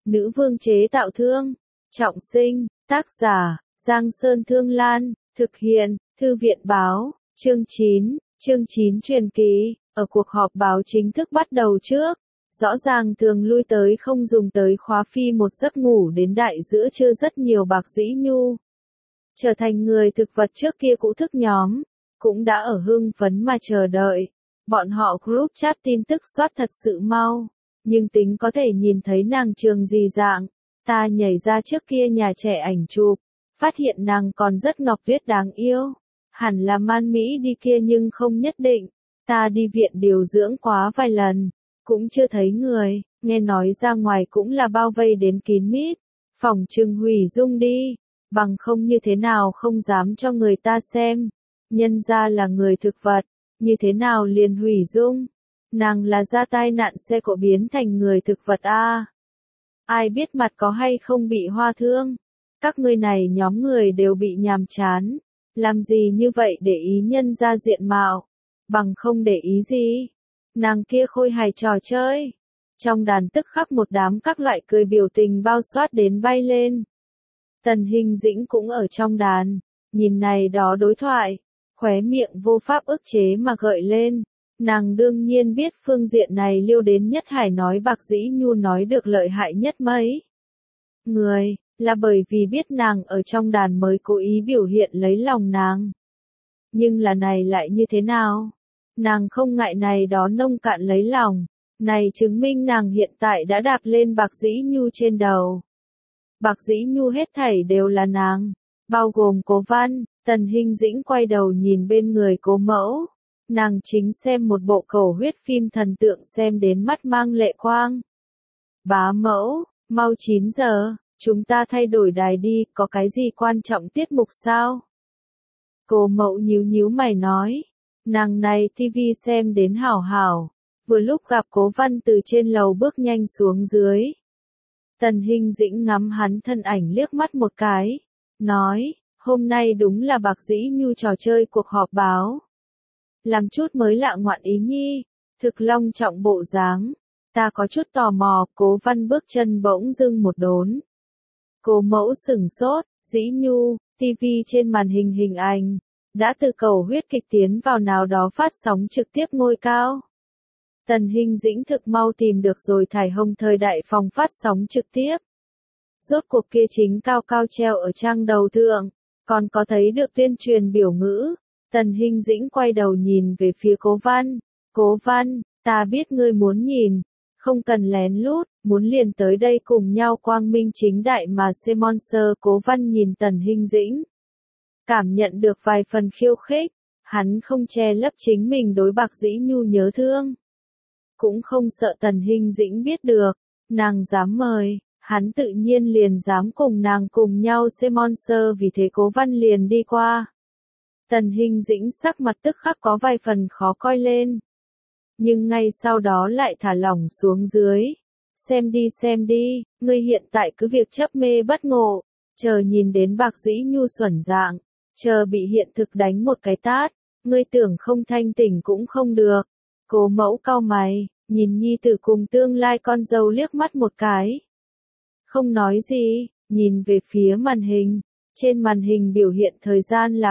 Nữ vương chế tạo thương. Trọng sinh. Tác giả, Giang Sơn Thương Lan. Thực hiện, Thư viện Báo. Chương 9. Chương 9 truyền kỳ. Ở cuộc họp báo chính thức bắt đầu trước, rõ ràng thường lui tới không dùng tới khóa phi một giấc ngủ đến đại giữa trưa rất nhiều bạc dĩ nhu. Trở thành người thực vật trước kia cũ thức nhóm, cũng đã ở hưng phấn mà chờ đợi. Bọn họ group chat tin tức soát thật sự mau, nhưng tính có thể nhìn thấy nàng trường gì dạng. Ta nhảy ra trước kia nhà trẻ ảnh chụp, phát hiện nàng còn rất ngọc tuyết đáng yêu. Hẳn là man Mỹ đi kia nhưng không nhất định. Ta đi viện điều dưỡng quá vài lần, cũng chưa thấy người, nghe nói ra ngoài cũng là bao vây đến kín mít. Phòng trừng hủy dung đi, bằng không như thế nào không dám cho người ta xem. Nhân ra là người thực vật, như thế nào liền hủy dung. Nàng là ra tai nạn xe cộ biến thành người thực vật a. Ai biết mặt có hay không bị hoa thương. Các ngươi này nhóm người đều bị nhàm chán. Làm gì như vậy để ý nhân ra diện mạo, bằng không để ý gì. Nàng kia khôi hài trò chơi. Trong đàn tức khắc một đám các loại cười biểu tình bao xoát đến bay lên. Tần Hình Dĩnh cũng ở trong đàn, nhìn này đó đối thoại, khóe miệng vô pháp ức chế mà gợi lên. Nàng đương nhiên biết phương diện này liêu đến nhất hải nói bạc dĩ nhu nói được lợi hại nhất mấy người, là bởi vì biết nàng ở trong đàn mới cố ý biểu hiện lấy lòng nàng. Nhưng là này lại như thế nào? Nàng không ngại này đó nông cạn lấy lòng, này chứng minh nàng hiện tại đã đạp lên bạc dĩ nhu trên đầu. Bạc dĩ nhu hết thảy đều là nàng, bao gồm Cố Văn. Tần Hình Dĩnh quay đầu nhìn bên người Cố Mẫu. Nàng chính xem một bộ cầu huyết phim thần tượng xem đến mắt mang lệ quang. Bá mẫu, mau 9 giờ, chúng ta thay đổi đài đi, có cái gì quan trọng tiết mục sao? Cố Mẫu nhíu nhíu mày nói. Nàng này TV xem đến hảo hảo, vừa lúc gặp Cố Văn từ trên lầu bước nhanh xuống dưới. Tần Hình Dĩnh ngắm hắn thân ảnh liếc mắt một cái, nói, hôm nay đúng là bạc dĩ nhu trò chơi cuộc họp báo. Làm chút mới lạ ngoạn ý nhi, thực long trọng bộ dáng. Ta có chút tò mò. Cố Văn bước chân bỗng dưng một đốn. Cố Mẫu sửng sốt. Dĩ nhu, TV trên màn hình hình ảnh đã từ cầu huyết kịch tiến vào nào đó phát sóng trực tiếp ngôi cao. Tần Hình Dĩnh thực mau tìm được rồi thải hồng thời đại phòng phát sóng trực tiếp. Rốt cuộc kia chính cao cao treo ở trang đầu thượng, còn có thấy được tuyên truyền biểu ngữ. Tần Hình Dĩnh quay đầu nhìn về phía Cố Văn. Cố Văn, ta biết ngươi muốn nhìn, không cần lén lút, muốn liền tới đây cùng nhau quang minh chính đại mà xem monster. Cố Văn nhìn Tần Hình Dĩnh, cảm nhận được vài phần khiêu khích. Hắn không che lấp chính mình đối bạc dĩ nhu nhớ thương, cũng không sợ Tần Hình Dĩnh biết được. Nàng dám mời, hắn tự nhiên liền dám cùng nàng cùng nhau xem monster, vì thế Cố Văn liền đi qua. Tần Hình Dĩnh sắc mặt tức khắc có vài phần khó coi lên, nhưng ngay sau đó lại thả lỏng xuống dưới. Xem đi, ngươi hiện tại cứ việc chấp mê bất ngộ, chờ nhìn đến bạc dĩ nhu xuẩn dạng, chờ bị hiện thực đánh một cái tát, ngươi tưởng không thanh tỉnh cũng không được. Cố Mẫu cau mày, nhìn nhi tử cùng tương lai con dâu liếc mắt một cái. Không nói gì, nhìn về phía màn hình. Trên màn hình biểu hiện thời gian là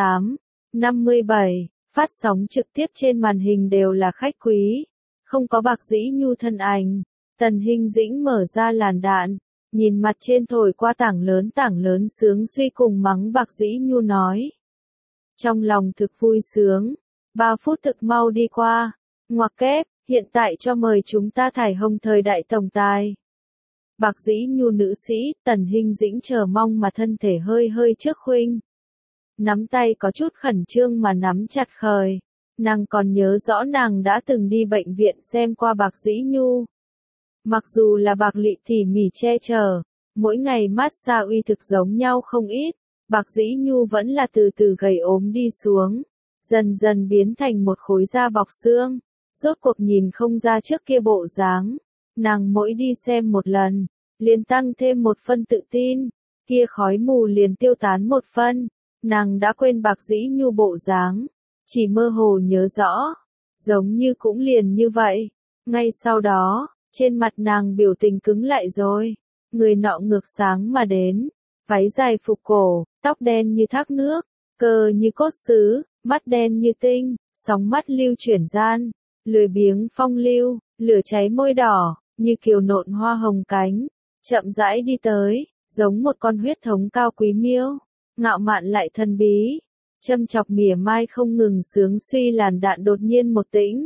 08:57, phát sóng trực tiếp trên màn hình đều là khách quý, không có bạc dĩ nhu thân ảnh. Tần Hình Dĩnh mở ra làn đạn, nhìn mặt trên thổi qua tảng lớn sướng suy cùng mắng bạc dĩ nhu nói. Trong lòng thực vui sướng, 3 phút thực mau đi qua, ngoặc kép, hiện tại cho mời chúng ta thải hồng thời đại tổng tài. Bạc dĩ nhu nữ sĩ. Tần Hình Dĩnh chờ mong mà thân thể hơi hơi trước khuynh. Nắm tay có chút khẩn trương mà nắm chặt khởi. Nàng còn nhớ rõ nàng đã từng đi bệnh viện xem qua bạc dĩ nhu. Mặc dù là bạc lị tỉ mỉ che chở, mỗi ngày massage uy thực giống nhau không ít, bạc dĩ nhu vẫn là từ từ gầy ốm đi xuống, dần dần biến thành một khối da bọc xương, rốt cuộc nhìn không ra trước kia bộ dáng. Nàng mỗi đi xem một lần, liền tăng thêm một phân tự tin, kia khói mù liền tiêu tán một phân. Nàng đã quên bạc dĩ nhu bộ dáng, chỉ mơ hồ nhớ rõ, giống như cũng liền như vậy. Ngay sau đó, trên mặt nàng biểu tình cứng lại rồi. Người nọ ngược sáng mà đến, váy dài phục cổ, tóc đen như thác nước, cơ như cốt sứ, mắt đen như tinh, sóng mắt lưu chuyển gian, lười biếng phong lưu, lửa cháy môi đỏ, như kiều nộn hoa hồng cánh, chậm rãi đi tới, giống một con huyết thống cao quý miêu, ngạo mạn lại thần bí, châm chọc mỉa mai không ngừng sướng suy làn đạn đột nhiên một tĩnh.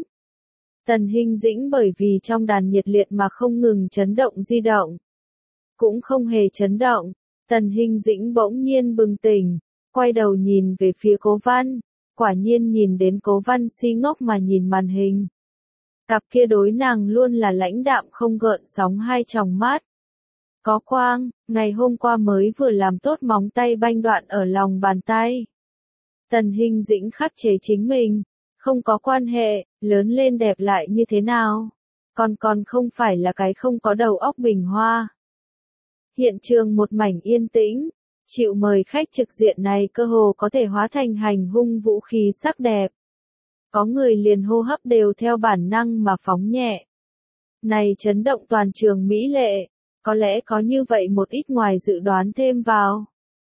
Tần Hinh Dĩnh bởi vì trong đàn nhiệt liệt mà không ngừng chấn động di động. Cũng không hề chấn động, Tần Hinh Dĩnh bỗng nhiên bừng tỉnh, quay đầu nhìn về phía Cố Văn, quả nhiên nhìn đến Cố Văn si ngốc mà nhìn màn hình. Cặp kia đối nàng luôn là lãnh đạm không gợn sóng hai tròng mắt. Có quang, ngày hôm qua mới vừa làm tốt móng tay banh đoạn ở lòng bàn tay. Tần Hinh Dĩnh khắc chế chính mình, không có quan hệ, lớn lên đẹp lại như thế nào. Còn không phải là cái không có đầu óc bình hoa. Hiện trường một mảnh yên tĩnh, chịu mời khách trực diện này cơ hồ có thể hóa thành hành hung vũ khí sắc đẹp. Có người liền hô hấp đều theo bản năng mà phóng nhẹ. Này chấn động toàn trường mỹ lệ, có lẽ có như vậy một ít ngoài dự đoán thêm vào.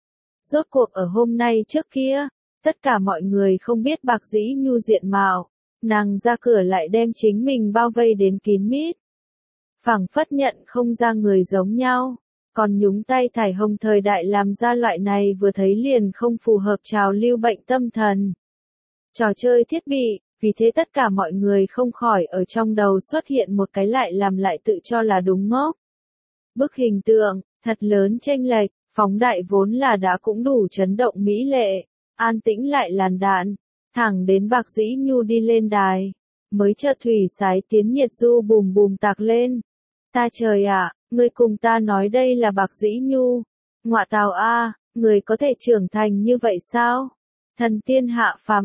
Rốt cuộc ở hôm nay trước kia, tất cả mọi người không biết Bạc Dĩ Nhu diện mạo, nàng ra cửa lại đem chính mình bao vây đến kín mít. Phảng phất nhận không ra người giống nhau, còn nhúng tay thải hồng thời đại làm ra loại này vừa thấy liền không phù hợp trào lưu bệnh tâm thần. Trò chơi thiết bị, vì thế tất cả mọi người không khỏi ở trong đầu xuất hiện một cái lại tự cho là đúng ngốc. Bức hình tượng, thật lớn chênh lệch, phóng đại vốn là đã cũng đủ chấn động mỹ lệ, an tĩnh lại làn đạn, thẳng đến Bạc Dĩ Nhu đi lên đài, mới chợt thủy sái tiến nhiệt du bùm bùm tạc lên. Ta trời ạ, ngươi cùng ta nói đây là Bạc Dĩ Nhu. Ngọa tào a, người có thể trưởng thành như vậy sao? Thần tiên hạ phàm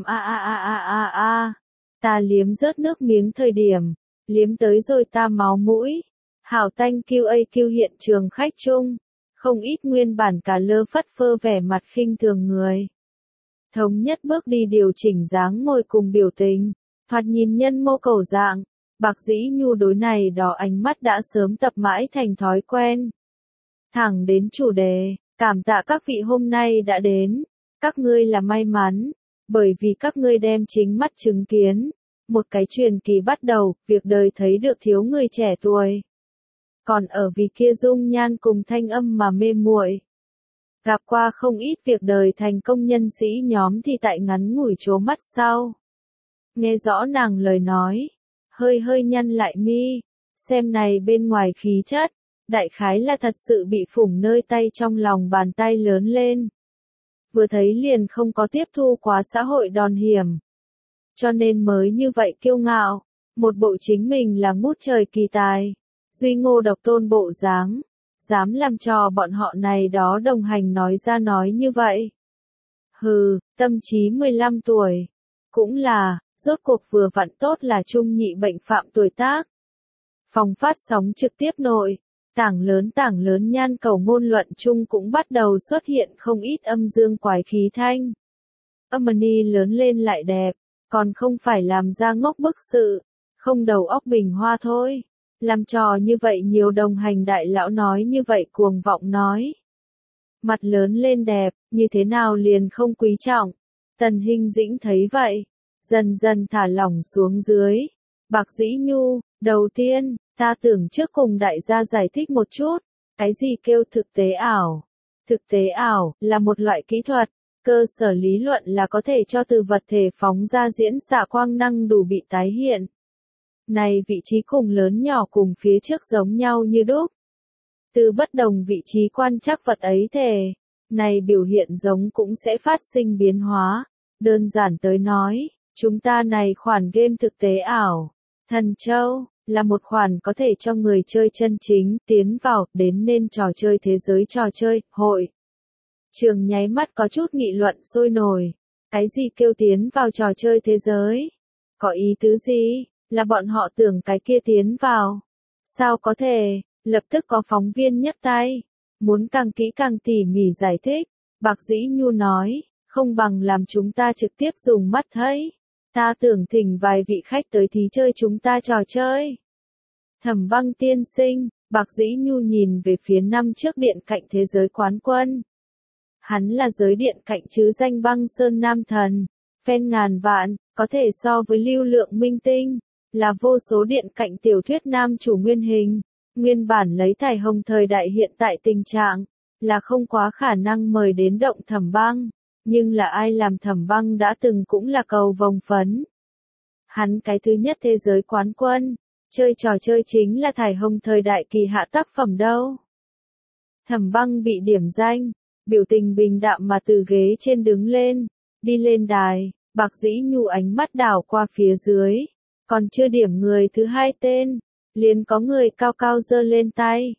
a. Ta liếm rớt nước miếng thời điểm, liếm tới rồi ta máu mũi. Hảo tanh QAQ hiện trường khách chung, không ít nguyên bản cả lơ phất phơ vẻ mặt khinh thường người. Thống nhất bước đi điều chỉnh dáng ngồi cùng biểu tình, thoạt nhìn nhân mô cầu dạng, Bạc Dĩ Nhu đối này đó ánh mắt đã sớm tập mãi thành thói quen. Thẳng đến chủ đề, cảm tạ các vị hôm nay đã đến, các ngươi là may mắn, bởi vì các ngươi đem chính mắt chứng kiến, một cái truyền kỳ bắt đầu, việc đời thấy được thiếu người trẻ tuổi. Còn ở vì kia dung nhan cùng thanh âm mà mê muội. Gặp qua không ít việc đời thành công nhân sĩ nhóm thì tại ngắn ngủi trố mắt sau. Nghe rõ nàng lời nói, hơi nhăn lại mi, xem này bên ngoài khí chất, đại khái là thật sự bị phủng nơi tay trong lòng bàn tay lớn lên. Vừa thấy liền không có tiếp thu quá xã hội đòn hiểm. Cho nên mới như vậy kiêu ngạo, một bộ chính mình là ngút trời kỳ tài, duy ngô độc tôn bộ dáng, dám làm trò bọn họ này đó đồng hành nói ra nói như vậy. Hừ, tâm trí 15 tuổi, cũng là, rốt cuộc vừa vặn tốt là trung nhị bệnh phạm tuổi tác. Phòng phát sóng trực tiếp nội, tảng lớn nhan cầu ngôn luận chung cũng bắt đầu xuất hiện không ít âm dương quái khí thanh. Âm-ni lớn lên lại đẹp, còn không phải làm ra ngốc bức sự, không đầu óc bình hoa thôi. Làm trò như vậy nhiều đồng hành đại lão nói như vậy cuồng vọng nói. Mặt lớn lên đẹp, như thế nào liền không quý trọng. Tần Hinh Dĩnh thấy vậy, dần dần thả lỏng xuống dưới. Bạc Dĩ Nhu, đầu tiên, ta tưởng trước cùng đại gia giải thích một chút, cái gì kêu thực tế ảo. Thực tế ảo, là một loại kỹ thuật, cơ sở lý luận là có thể cho từ vật thể phóng ra diễn xạ quang năng đủ bị tái hiện. Này vị trí cùng lớn nhỏ cùng phía trước giống nhau như đúc. Từ bất đồng vị trí quan trắc vật ấy thể, này biểu hiện giống cũng sẽ phát sinh biến hóa. Đơn giản tới nói, chúng ta này khoản game thực tế ảo, Thần Châu, là một khoản có thể cho người chơi chân chính tiến vào đến nên trò chơi thế giới trò chơi, hội. Trường nháy mắt có chút nghị luận sôi nổi. Cái gì kêu tiến vào trò chơi thế giới? Có ý tứ gì? Là bọn họ tưởng cái kia tiến vào. Sao có thể? Lập tức có phóng viên nhấc tay. Muốn càng kỹ càng tỉ mỉ giải thích. Bạc Dĩ Nhu nói, không bằng làm chúng ta trực tiếp dùng mắt thấy. Ta tưởng thỉnh vài vị khách tới thí chơi chúng ta trò chơi. Thẩm Băng tiên sinh, Bạc Dĩ Nhu nhìn về phía năm trước điện cạnh thế giới quán quân. Hắn là giới điện cạnh chứ danh Băng Sơn Nam Thần, fan ngàn vạn, có thể so với lưu lượng minh tinh, là vô số điện cạnh tiểu thuyết nam chủ nguyên hình. Nguyên bản lấy Thải Hồng thời đại hiện tại tình trạng, là không quá khả năng mời đến động Thẩm Băng, nhưng là ai làm Thẩm Băng đã từng cũng là cầu vồng phấn. Hắn cái thứ nhất thế giới quán quân, chơi trò chơi chính là Thải Hồng thời đại kỳ hạ tác phẩm đâu. Thẩm Băng bị điểm danh, biểu tình bình đạm mà từ ghế trên đứng lên, đi lên đài, Bạc Dĩ Nhu ánh mắt đảo qua phía dưới, còn chưa điểm người thứ hai tên, liền có người cao cao giơ lên tay,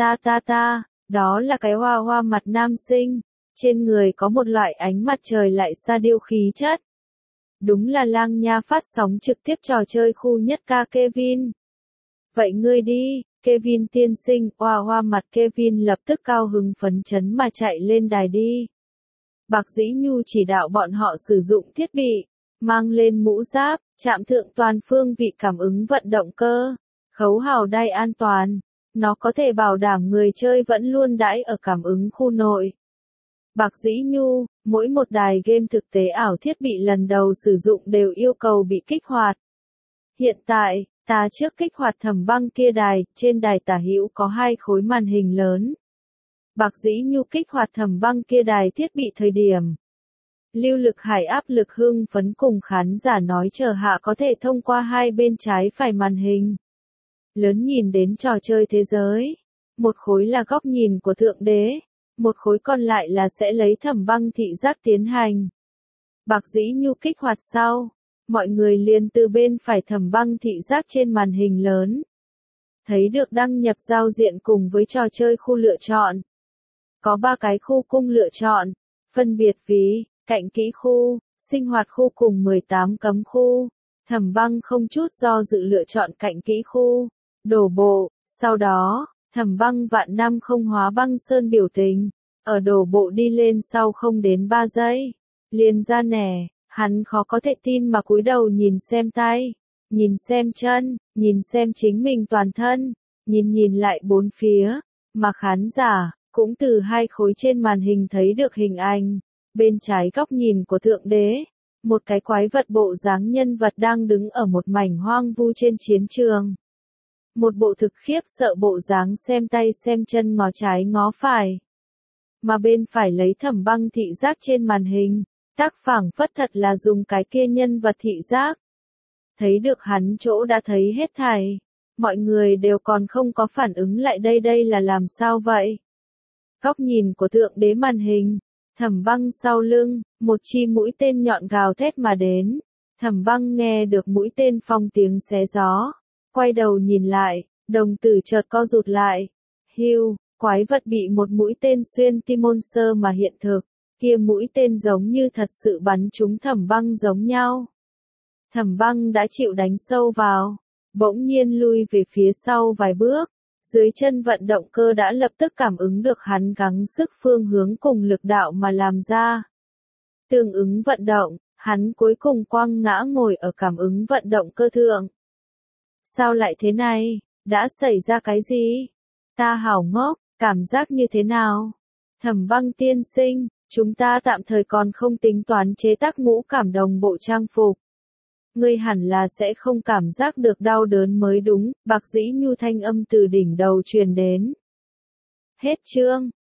ta, đó là cái hoa hoa mặt nam sinh, trên người có một loại ánh mặt trời lại xa điêu khí chất. Đúng là Lang Nha phát sóng trực tiếp trò chơi khu nhất ca Kevin. Vậy ngươi đi, Kevin tiên sinh, hoa hoa mặt Kevin lập tức cao hứng phấn chấn mà chạy lên đài đi. Bạc Dĩ Nhu chỉ đạo bọn họ sử dụng thiết bị, mang lên mũ giáp, chạm thượng toàn phương vị cảm ứng vận động cơ, khấu hào đai an toàn, nó có thể bảo đảm người chơi vẫn luôn đãi ở cảm ứng khu nội. Bạc Dĩ Nhu, mỗi một đài game thực tế ảo thiết bị lần đầu sử dụng đều yêu cầu bị kích hoạt. Hiện tại, ta trước kích hoạt Thẩm Băng kia đài, trên đài tả hữu có 2 khối màn hình lớn. Bạc Dĩ Nhu kích hoạt Thẩm Băng kia đài thiết bị thời điểm. Lưu Lực Hải áp lực hưng phấn cùng khán giả nói chờ hạ có thể thông qua hai bên trái phải màn hình. Lớn nhìn đến trò chơi thế giới. Một khối là góc nhìn của Thượng Đế, một khối còn lại là sẽ lấy Thẩm Băng thị giác tiến hành. Bạc Dĩ Nhu kích hoạt sau, mọi người liền từ bên phải Thẩm Băng thị giác trên màn hình lớn. Thấy được đăng nhập giao diện cùng với trò chơi khu lựa chọn. Có 3 cái khu cung lựa chọn, phân biệt vì, cạnh kỹ khu, sinh hoạt khu cùng 18 cấm khu. Thẩm Băng không chút do dự lựa chọn cạnh kỹ khu, đổ bộ, sau đó, Thẩm Băng vạn năm không hóa băng sơn biểu tình, ở đổ bộ đi lên sau không đến 3 giây, liền ra nẻ, hắn khó có thể tin mà cúi đầu nhìn xem tay, nhìn xem chân, nhìn xem chính mình toàn thân, nhìn lại bốn phía, mà khán giả cũng từ 2 khối trên màn hình thấy được hình ảnh, bên trái góc nhìn của Thượng Đế, một cái quái vật bộ dáng nhân vật đang đứng ở một mảnh hoang vu trên chiến trường. Một bộ thực khiếp sợ bộ dáng xem tay xem chân ngó trái ngó phải. Mà bên phải lấy Thẩm Băng thị giác trên màn hình, tác phảng phất thật là dùng cái kia nhân vật thị giác. Thấy được hắn chỗ đã thấy hết thảy, mọi người đều còn không có phản ứng lại đây là làm sao vậy? Góc nhìn của Thượng Đế màn hình, Thẩm Băng sau lưng, một chi mũi tên nhọn gào thét mà đến. Thẩm Băng nghe được mũi tên phong tiếng xé gió, quay đầu nhìn lại, đồng tử chợt co rụt lại. Hưu, quái vật bị một mũi tên xuyên tim môn sơ mà hiện thực, kia mũi tên giống như thật sự bắn trúng Thẩm Băng giống nhau. Thẩm Băng đã chịu đánh sâu vào, bỗng nhiên lui về phía sau vài bước. Dưới chân vận động cơ đã lập tức cảm ứng được hắn gắng sức phương hướng cùng lực đạo mà làm ra. Tương ứng vận động, hắn cuối cùng quăng ngã ngồi ở cảm ứng vận động cơ thượng. Sao lại thế này? Đã xảy ra cái gì? Ta hảo ngốc, cảm giác như thế nào? Thẩm Băng tiên sinh, chúng ta tạm thời còn không tính toán chế tác ngũ cảm đồng bộ trang phục. Ngươi hẳn là sẽ không cảm giác được đau đớn mới đúng, Bạc Dĩ Nhu thanh âm từ đỉnh đầu truyền đến. Hết chương.